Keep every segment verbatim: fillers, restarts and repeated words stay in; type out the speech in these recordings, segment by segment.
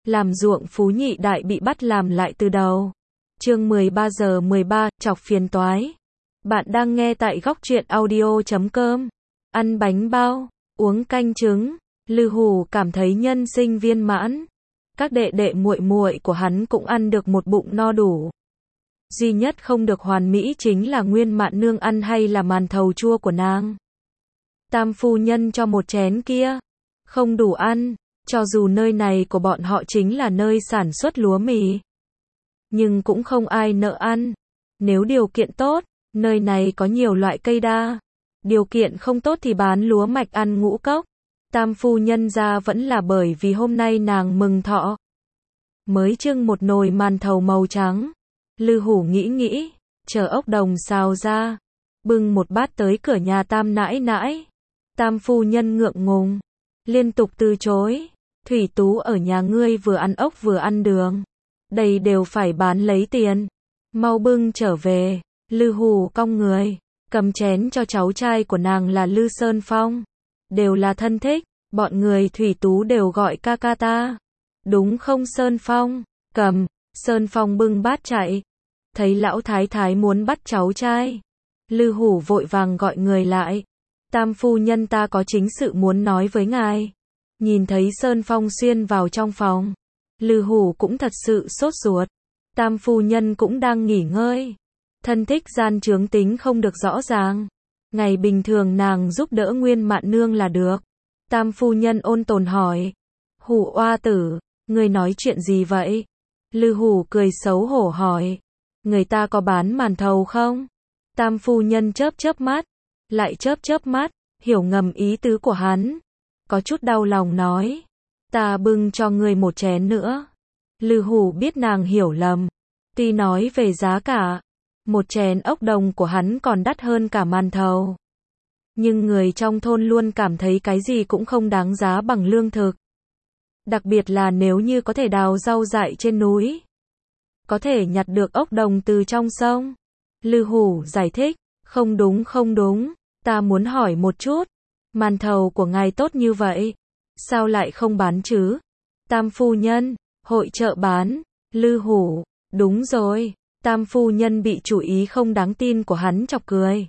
làm ruộng Phú Nhị Đại bị bắt làm lại từ đầu. Chương mười ba giờ mười ba, chọc phiền toái. Bạn đang nghe tại góc truyện audio chấm com. Ăn bánh bao, uống canh trứng, Lư Hủ cảm thấy nhân sinh viên mãn. Các đệ đệ muội muội của hắn cũng ăn được một bụng no đủ. Duy nhất không được hoàn mỹ chính là Nguyên Mạn Nương ăn hay là màn thầu chua của nàng. Tam phu nhân cho một chén kia, không đủ ăn, cho dù nơi này của bọn họ chính là nơi sản xuất lúa mì. Nhưng cũng không ai nỡ ăn. Nếu điều kiện tốt, nơi này có nhiều loại cây đa. Điều kiện không tốt thì bán lúa mạch ăn ngũ cốc. Tam phu nhân ra vẫn là bởi vì hôm nay nàng mừng thọ. Mới trưng một nồi màn thầu màu trắng. Lư Hủ nghĩ nghĩ, chờ ốc đồng xào ra, bưng một bát tới cửa nhà Tam nãi nãi. Tam phu nhân ngượng ngùng, liên tục từ chối. Thủy Tú ở nhà ngươi vừa ăn ốc vừa ăn đường. Đây đều phải bán lấy tiền. Mau bưng trở về. Lư Hủ cong người, cầm chén cho cháu trai của nàng là Lư Sơn Phong. Đều là thân thích, bọn người Thủy Tú đều gọi ca ca ta. Đúng không Sơn Phong? Cầm. Sơn Phong bưng bát chạy. Thấy lão thái thái muốn bắt cháu trai. Lư Hủ vội vàng gọi người lại. Tam phu nhân ta có chính sự muốn nói với ngài. Nhìn thấy Sơn Phong xuyên vào trong phòng. Lư Hủ cũng thật sự sốt ruột. Tam phu nhân cũng đang nghỉ ngơi. Thân thích gian chướng tính không được rõ ràng. Ngày bình thường nàng giúp đỡ Nguyên Mạn Nương là được. Tam phu nhân ôn tồn hỏi. Hủ oa tử, người nói chuyện gì vậy? Lư Hủ cười xấu hổ hỏi. Người ta có bán màn thầu không? Tam phu nhân chớp chớp mắt. Lại chớp chớp mắt, hiểu ngầm ý tứ của hắn. Có chút đau lòng nói. Ta bưng cho ngươi một chén nữa. Lư Hủ biết nàng hiểu lầm. Tuy nói về giá cả, một chén ốc đồng của hắn còn đắt hơn cả màn thầu. Nhưng người trong thôn luôn cảm thấy cái gì cũng không đáng giá bằng lương thực. Đặc biệt là nếu như có thể đào rau dại trên núi. Có thể nhặt được ốc đồng từ trong sông. Lư Hủ giải thích. Không đúng không đúng. Ta muốn hỏi một chút. Màn thầu của ngài tốt như vậy. Sao lại không bán chứ? Tam phu nhân. Hội chợ bán. Lư Hủ. Đúng rồi. Tam phu nhân bị chủ ý không đáng tin của hắn chọc cười.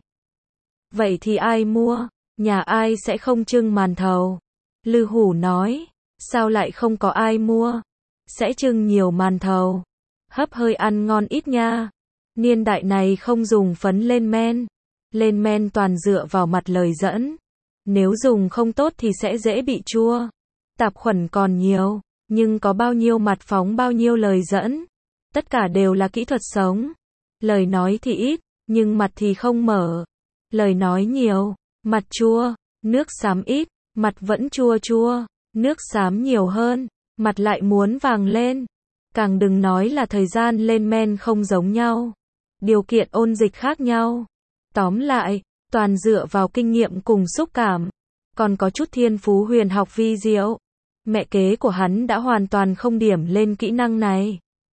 Vậy thì ai mua? Nhà ai sẽ không trưng màn thầu? Lư Hủ nói. Sao lại không có ai mua? Sẽ trưng nhiều màn thầu. Hấp hơi ăn ngon ít nha. Niên đại này không dùng phấn lên men. Lên men toàn dựa vào mặt lời dẫn. Nếu dùng không tốt thì sẽ dễ bị chua. Tạp khuẩn còn nhiều. Nhưng có bao nhiêu mặt phóng bao nhiêu lời dẫn. Tất cả đều là kỹ thuật sống. Lời nói thì ít, nhưng mặt thì không mở. Lời nói nhiều, mặt chua. Nước xám ít, mặt vẫn chua chua. Nước xám nhiều hơn, mặt lại muốn vàng lên. Càng đừng nói là thời gian lên men không giống nhau. Điều kiện ôn dịch khác nhau. Tóm lại, toàn dựa vào kinh nghiệm cùng xúc cảm. Còn có chút thiên phú huyền học vi diệu. Mẹ kế của hắn đã hoàn toàn không điểm lên kỹ năng này.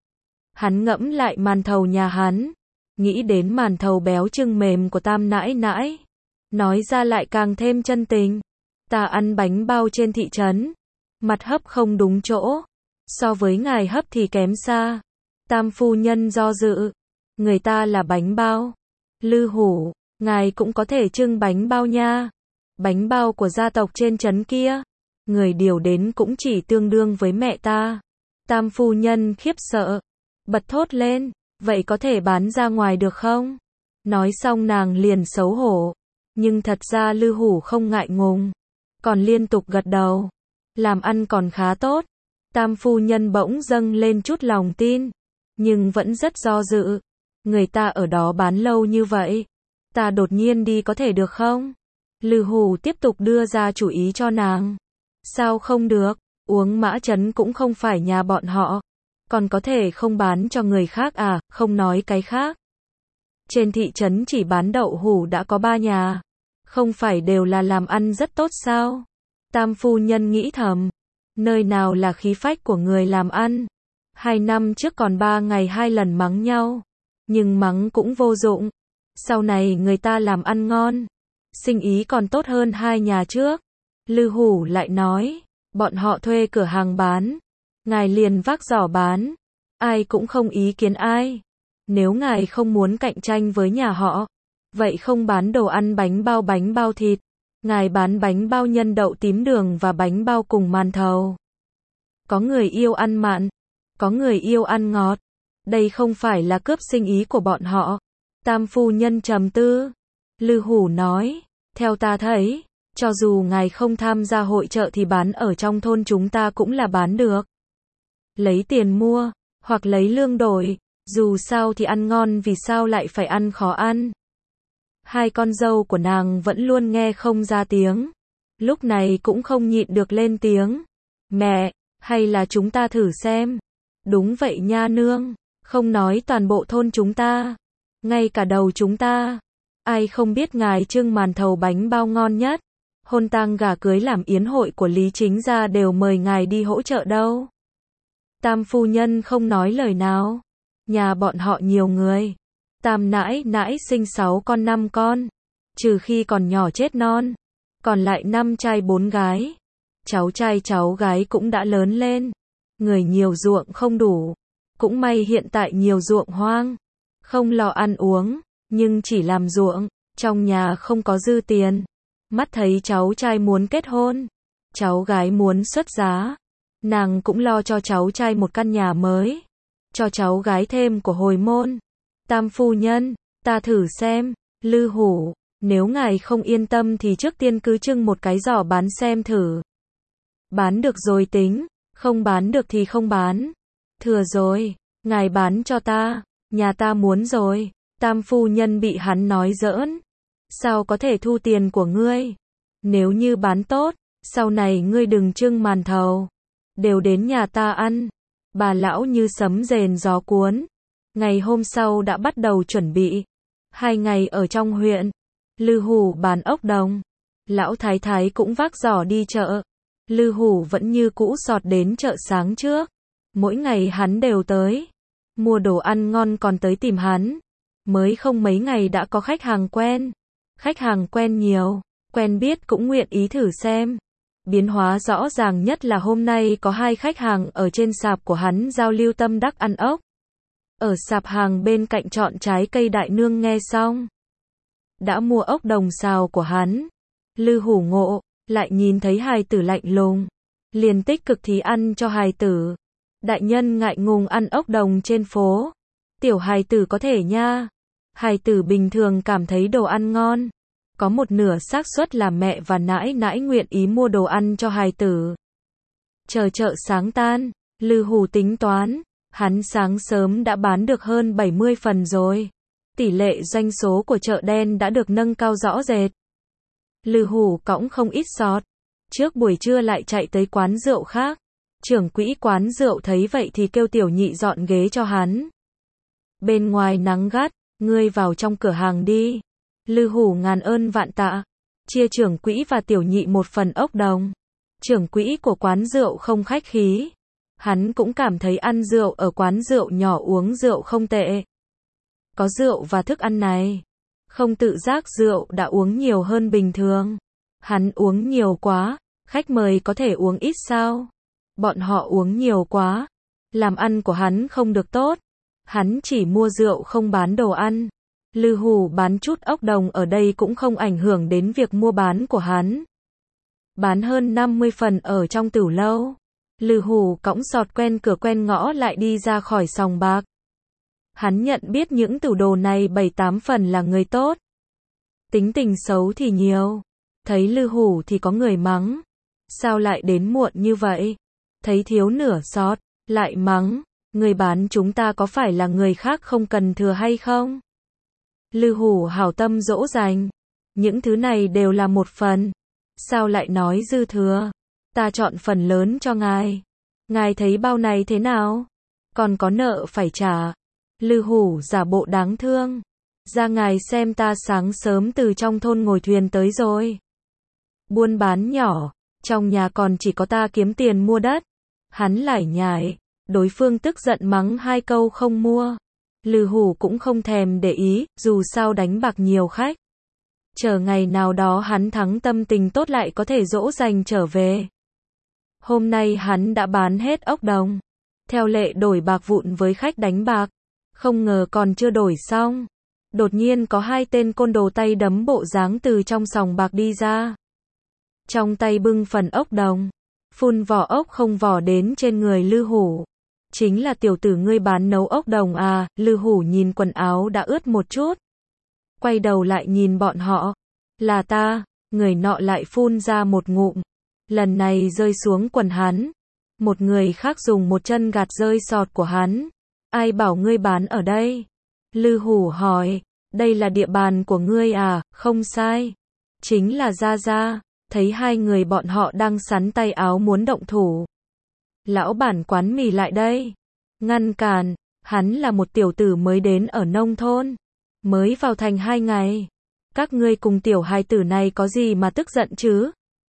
Hắn ngẫm lại màn thầu nhà hắn. Nghĩ đến màn thầu béo trưng mềm của Tam nãi nãi. Nói ra lại càng thêm chân tình. Ta ăn bánh bao trên thị trấn. Mặt hấp không đúng chỗ. So với ngài hấp thì kém xa. Tam phu nhân do dự. Người ta là bánh bao. Lư Hủ, ngài cũng có thể trưng bánh bao nha. Bánh bao của gia tộc trên trấn kia. Người điều đến cũng chỉ tương đương với mẹ ta. Tam phu nhân khiếp sợ. Bật thốt lên. Vậy có thể bán ra ngoài được không? Nói xong nàng liền xấu hổ. Nhưng thật ra Lư Hủ không ngại ngùng. Còn liên tục gật đầu. Làm ăn còn khá tốt. Tam phu nhân bỗng dâng lên chút lòng tin. Nhưng vẫn rất do dự. Người ta ở đó bán lâu như vậy. Ta đột nhiên đi có thể được không? Lư Hủ tiếp tục đưa ra chủ ý cho nàng. Sao không được? Uống Mã Trấn cũng không phải nhà bọn họ. Còn có thể không bán cho người khác à, không nói cái khác. Trên thị trấn chỉ bán đậu hủ đã có ba nhà. Không phải đều là làm ăn rất tốt sao? Tam phu nhân nghĩ thầm. Nơi nào là khí phách của người làm ăn? Hai năm trước còn ba ngày hai lần mắng nhau. Nhưng mắng cũng vô dụng. Sau này người ta làm ăn ngon. Sinh ý còn tốt hơn hai nhà trước. Lư Hủ lại nói. Bọn họ thuê cửa hàng bán. ngài liền vác giỏ bán. Ai cũng không ý kiến ai. Nếu ngài không muốn cạnh tranh với nhà họ, vậy không bán đồ ăn bánh bao bánh bao thịt. Ngài bán bánh bao nhân đậu tím đường và bánh bao cùng màn thầu. Có người yêu ăn mặn, có người yêu ăn ngọt. Đây không phải là cướp sinh ý của bọn họ. Tam phu nhân trầm tư. Lư Hủ nói, theo ta thấy, cho dù ngài không tham gia hội chợ thì bán ở trong thôn chúng ta cũng là bán được. Lấy tiền mua, hoặc lấy lương đổi, dù sao thì ăn ngon vì sao lại phải ăn khó ăn. Hai con dâu của nàng vẫn luôn nghe không ra tiếng. Lúc này cũng không nhịn được lên tiếng. Mẹ, hay là chúng ta thử xem. Đúng vậy nha nương, không nói toàn bộ thôn chúng ta, ngay cả đầu chúng ta. Ai không biết ngài trưng màn thầu bánh bao ngon nhất. Hôn tang gả cưới làm yến hội của Lý Chính gia đều mời ngài đi hỗ trợ đâu. Tam phu nhân không nói lời nào. Nhà bọn họ nhiều người. Tam nãi nãi sinh sáu con năm con. Trừ khi còn nhỏ chết non. Còn lại năm trai bốn gái. Cháu trai cháu gái cũng đã lớn lên. Người nhiều ruộng không đủ. Cũng may hiện tại nhiều ruộng hoang. Không lo ăn uống, nhưng chỉ làm ruộng. Trong nhà không có dư tiền. Mắt thấy cháu trai muốn kết hôn. Cháu gái muốn xuất giá. Nàng cũng lo cho cháu trai một căn nhà mới. Cho cháu gái thêm của hồi môn. Tam phu nhân, ta thử xem. Lư Hủ, nếu ngài không yên tâm thì trước tiên cứ trưng một cái giỏ bán xem thử. Bán được rồi tính, không bán được thì không bán. Thừa rồi, ngài bán cho ta, nhà ta muốn rồi. Tam phu nhân bị hắn nói giỡn. Sao có thể thu tiền của ngươi? Nếu như bán tốt, sau này ngươi đừng trưng màn thầu. Đều đến nhà ta ăn. Bà lão như sấm rền gió cuốn. Ngày hôm sau đã bắt đầu chuẩn bị. Hai ngày ở trong huyện. Lư Hủ bán ốc đồng. Lão thái thái cũng vác giỏ đi chợ. Lư Hủ vẫn như cũ sọt đến chợ sáng trước. Mỗi ngày hắn đều tới. Mua đồ ăn ngon còn tới tìm hắn. Mới không mấy ngày đã có khách hàng quen. Khách hàng quen nhiều, quen biết cũng nguyện ý thử xem. Biến hóa rõ ràng nhất là hôm nay có hai khách hàng ở trên sạp của hắn giao lưu tâm đắc ăn ốc. Ở sạp hàng bên cạnh chọn trái cây đại nương nghe xong. Đã mua ốc đồng xào của hắn. Lư Hủ ngộ, lại nhìn thấy hài tử lạnh lùng. Liền tích cực thì ăn cho hài tử. Đại nhân ngại ngùng ăn ốc đồng trên phố. Tiểu hài tử có thể nha. Hài tử bình thường cảm thấy đồ ăn ngon. Có một nửa xác suất là mẹ và nãi nãi nguyện ý mua đồ ăn cho hài tử. Chờ chợ sáng tan, Lư Hủ tính toán, hắn sáng sớm đã bán được hơn bảy mươi phần rồi. Tỷ lệ doanh số của chợ đen đã được nâng cao rõ rệt. Lư Hủ cõng không ít sọt. Trước buổi trưa lại chạy tới quán rượu khác. Trưởng quỹ quán rượu thấy vậy thì kêu tiểu nhị dọn ghế cho hắn. Bên ngoài nắng gắt, ngươi vào trong cửa hàng đi. Lư Hủ ngàn ơn vạn tạ. Chia trưởng quỹ và tiểu nhị một phần ốc đồng. Trưởng quỹ của quán rượu không khách khí. Hắn cũng cảm thấy ăn rượu ở quán rượu nhỏ uống rượu không tệ. Có rượu và thức ăn này. Không tự giác rượu đã uống nhiều hơn bình thường. Hắn uống nhiều quá, khách mời có thể uống ít sao? Bọn họ uống nhiều quá. Làm ăn của hắn không được tốt. Hắn chỉ mua rượu không bán đồ ăn. Lư Hủ bán chút ốc đồng ở đây cũng không ảnh hưởng đến việc mua bán của hắn. Bán hơn năm mươi phần ở trong tửu lâu. Lư Hủ cõng sọt quen cửa quen ngõ lại đi ra khỏi sòng bạc. Hắn nhận biết những tửu đồ này bảy tám phần là người tốt. Tính tình xấu thì nhiều. Thấy Lư Hủ thì có người mắng. Sao lại đến muộn như vậy? Thấy thiếu nửa sọt, lại mắng. Người bán chúng ta có phải là người khác không cần thừa hay không? Lư Hủ hảo tâm dỗ dành. Những thứ này đều là một phần. Sao lại nói dư thừa? Ta chọn phần lớn cho ngài. Ngài thấy bao này thế nào? Còn có nợ phải trả. Lư Hủ giả bộ đáng thương. Ra ngài xem ta sáng sớm từ trong thôn ngồi thuyền tới rồi. Buôn bán nhỏ. Trong nhà còn chỉ có ta kiếm tiền mua đất. Hắn lải nhải. Đối phương tức giận mắng hai câu không mua. Lư Hủ cũng không thèm để ý, dù sao đánh bạc nhiều khách. Chờ ngày nào đó hắn thắng tâm tình tốt lại có thể dỗ dành trở về. Hôm nay hắn đã bán hết ốc đồng. Theo lệ đổi bạc vụn với khách đánh bạc. Không ngờ còn chưa đổi xong. Đột nhiên có hai tên côn đồ tay đấm bộ dáng từ trong sòng bạc đi ra. Trong tay bưng phần ốc đồng. Phun vỏ ốc không vỏ đến trên người Lư Hủ. Chính là tiểu tử ngươi bán nấu ốc đồng à? Lư Hủ nhìn quần áo đã ướt một chút. Quay đầu lại nhìn bọn họ. Là ta. Người nọ lại phun ra một ngụm. Lần này rơi xuống quần hắn. Một người khác dùng một chân gạt rơi sọt của hắn. Ai bảo ngươi bán ở đây? Lư Hủ hỏi. Đây là địa bàn của ngươi à? Không sai. Chính là Gia Gia. Thấy hai người bọn họ đang sắn tay áo muốn động thủ. Lão bản quán mì lại đây. Ngăn cản. Hắn là một tiểu tử mới đến ở nông thôn. Mới vào thành hai ngày. Các ngươi cùng tiểu hài tử này có gì mà tức giận chứ?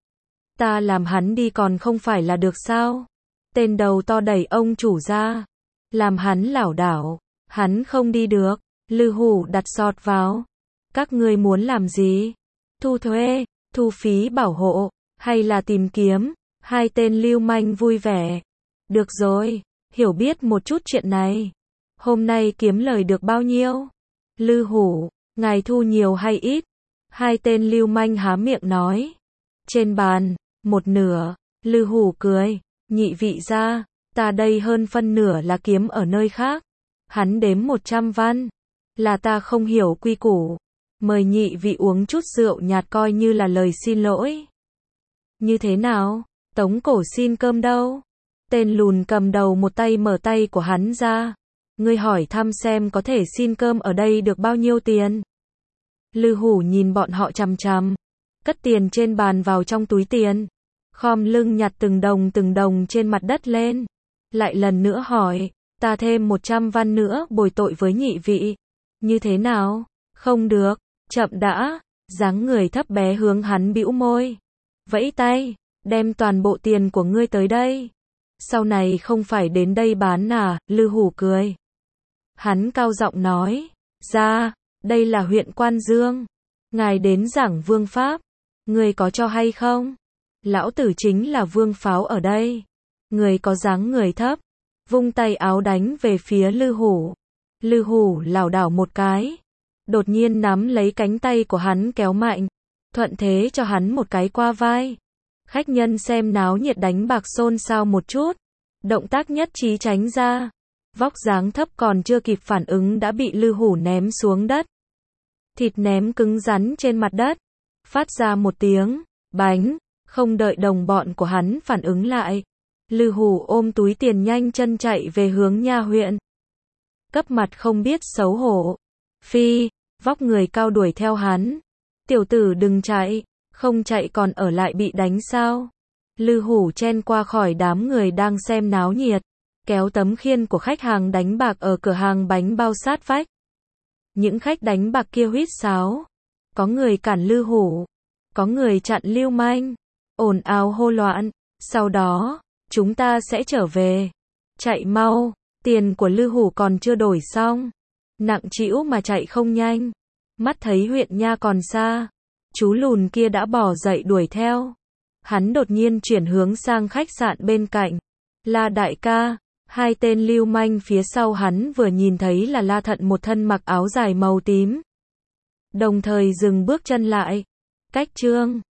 Ta làm hắn đi còn không phải là được sao? Tên đầu to đẩy ông chủ ra. Làm hắn lảo đảo. Hắn không đi được. Lư Hủ đặt sọt vào. Các ngươi muốn làm gì? Thu thuê, thu phí bảo hộ, hay là tìm kiếm? Hai tên lưu manh vui vẻ. Được rồi, hiểu biết một chút chuyện này. Hôm nay kiếm lời được bao nhiêu? Lư Hủ, ngài thu nhiều hay ít? Hai tên lưu manh há miệng nói. Trên bàn, một nửa. Lư Hủ cười. Nhị vị gia, ta đây hơn phân nửa là kiếm ở nơi khác. Hắn đếm một trăm văn. Là ta không hiểu quy củ. Mời nhị vị uống chút rượu nhạt coi như là lời xin lỗi. Như thế nào? Tống Cổ xin cơm đâu? Tên lùn cầm đầu một tay mở tay của hắn ra. Ngươi hỏi thăm xem có thể xin cơm ở đây được bao nhiêu tiền? Lư Hủ nhìn bọn họ chằm chằm. Cất tiền trên bàn vào trong túi tiền. Khom lưng nhặt từng đồng từng đồng trên mặt đất lên. Lại lần nữa hỏi. Ta thêm một trăm văn nữa bồi tội với nhị vị. Như thế nào? Không được. Chậm đã. Dáng người thấp bé hướng hắn bĩu môi. Vẫy tay. Đem toàn bộ tiền của ngươi tới đây. Sau này không phải đến đây bán à? Lư Hủ cười. Hắn cao giọng nói. Ra. Đây là huyện Quan Dương. Ngài đến giảng vương pháp. Ngươi có cho hay không? Lão tử chính là vương pháo ở đây. Người có dáng người thấp. Vung tay áo đánh về phía Lư Hủ. Lư Hủ lảo đảo một cái. Đột nhiên nắm lấy cánh tay của hắn kéo mạnh. Thuận thế cho hắn một cái qua vai. Khách nhân xem náo nhiệt đánh bạc xôn xao một chút. Động tác nhất trí tránh ra. Vóc dáng thấp còn chưa kịp phản ứng đã bị Lư Hủ ném xuống đất. Thịt ném cứng rắn trên mặt đất. Phát ra một tiếng. Bánh. Không đợi đồng bọn của hắn phản ứng lại. Lư Hủ ôm túi tiền nhanh chân chạy về hướng nha huyện. Cấp mặt không biết xấu hổ. Phi. Vóc người cao đuổi theo hắn. Tiểu tử đừng chạy. Không chạy còn ở lại bị đánh sao? Lư Hủ chen qua khỏi đám người đang xem náo nhiệt. Kéo tấm khiên của khách hàng đánh bạc ở cửa hàng bánh bao sát vách. Những khách đánh bạc kia huýt sáo. Có người cản Lư Hủ. Có người chặn lưu manh. Ồn ào hô loạn. Sau đó, chúng ta sẽ trở về. Chạy mau. Tiền của Lư Hủ còn chưa đổi xong. Nặng trĩu mà chạy không nhanh. Mắt thấy huyện nha còn xa. Chú lùn kia đã bỏ dậy đuổi theo. Hắn đột nhiên chuyển hướng sang khách sạn bên cạnh. La đại ca. Hai tên lưu manh phía sau hắn vừa nhìn thấy là La Thận một thân mặc áo dài màu tím. Đồng thời dừng bước chân lại. Cách chương